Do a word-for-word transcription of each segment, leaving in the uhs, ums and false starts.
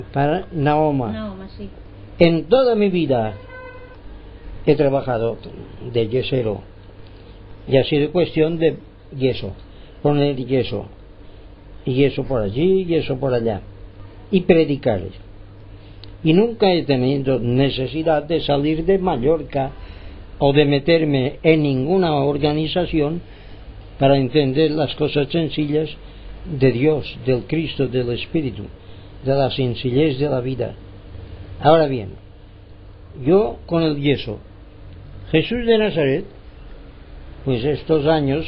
para Nahoma. Nahoma, sí. En toda mi vida he trabajado de yesero y ha sido cuestión de yeso, poner yeso, y yeso por allí, yeso por allá, y predicar. Y nunca he tenido necesidad de salir de Mallorca o de meterme en ninguna organización para entender las cosas sencillas de Dios, del Cristo, del Espíritu, de la sencillez de la vida. Ahora bien, yo con el yeso, Jesús de Nazaret, pues estos años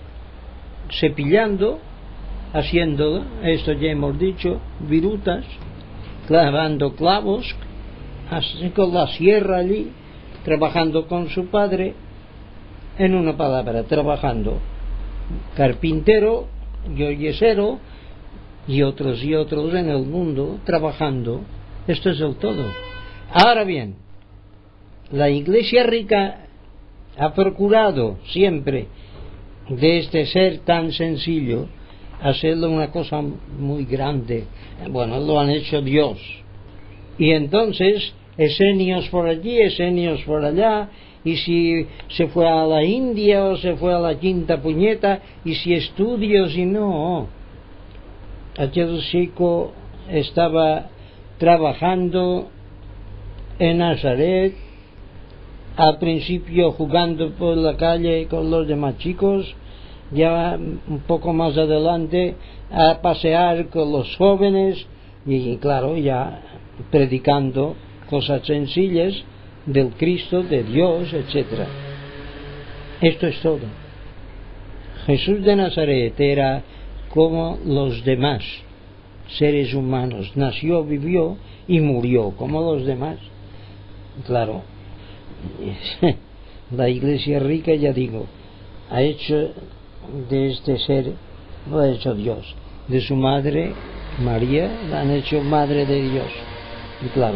cepillando, haciendo, esto ya hemos dicho, virutas, clavando clavos, así con la sierra allí, trabajando con su padre, en una palabra, trabajando, carpintero, yo yesero, y otros y otros en el mundo, trabajando. Esto es el todo. Ahora bien, la Iglesia rica ha procurado siempre de este ser tan sencillo hacerlo una cosa muy grande. Bueno, lo han hecho Dios. Y entonces, esenios por allí, esenios por allá, y si se fue a la India o se fue a la quinta puñeta, y si estudios y no. Aquel chico estaba trabajando en Nazaret, al principio jugando por la calle con los demás chicos, ya un poco más adelante a pasear con los jóvenes y claro, ya predicando cosas sencillas del Cristo, de Dios, etcétera. Esto es todo. Jesús de Nazaret era como los demás seres humanos, nació, vivió y murió como los demás. Claro, la Iglesia rica, ya digo, ha hecho de este ser, lo ha hecho Dios, de su madre María la han hecho madre de Dios. Y claro,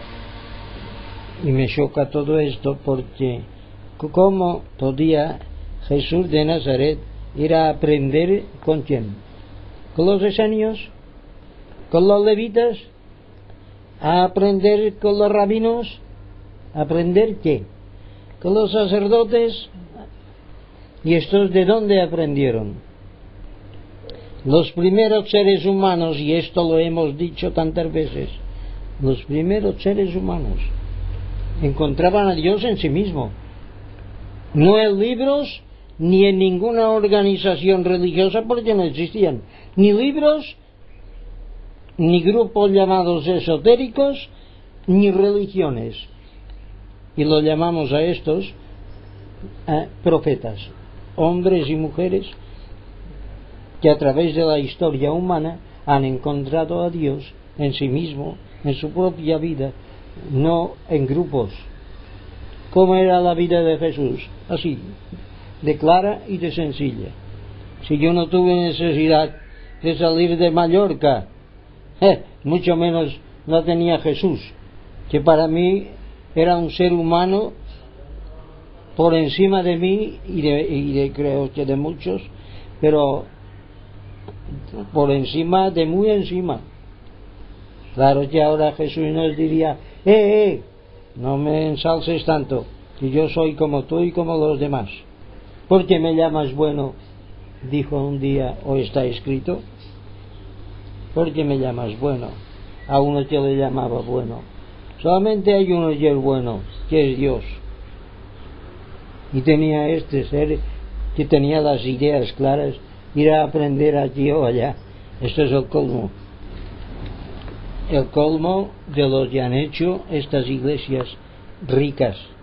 y me choca todo esto porque ¿cómo podía Jesús de Nazaret ir a aprender con quién? ¿Con los esenios? ¿Con los levitas? ¿A aprender con los rabinos? ¿Aprender qué? ¿Con los sacerdotes? ¿Y estos de dónde aprendieron? Los primeros seres humanos, y esto lo hemos dicho tantas veces, los primeros seres humanos encontraban a Dios en sí mismo, no en libros ni en ninguna organización religiosa, porque no existían ni libros, ni grupos llamados esotéricos, ni religiones. Y lo llamamos a estos eh, profetas, hombres y mujeres que a través de la historia humana han encontrado a Dios en sí mismo, en su propia vida, no en grupos. ¿Cómo era la vida de Jesús? Así, de clara y de sencilla. Si yo no tuve necesidad de salir de Mallorca, eh, mucho menos la tenía Jesús, que para mí era un ser humano por encima de mí y de, y de creo que de muchos, pero por encima de muy encima. Claro que ahora Jesús nos diría, eh, eh, no me ensalces tanto, que yo soy como tú y como los demás. ¿Por qué me llamas bueno? Dijo un día, o está escrito. ¿Por qué me llamas bueno? A uno que le llamaba bueno. Solamente hay uno y el bueno, que es Dios. Y tenía este ser que tenía las ideas claras, ir a aprender aquí o allá. Esto es el colmo. El colmo de lo que han hecho estas iglesias ricas.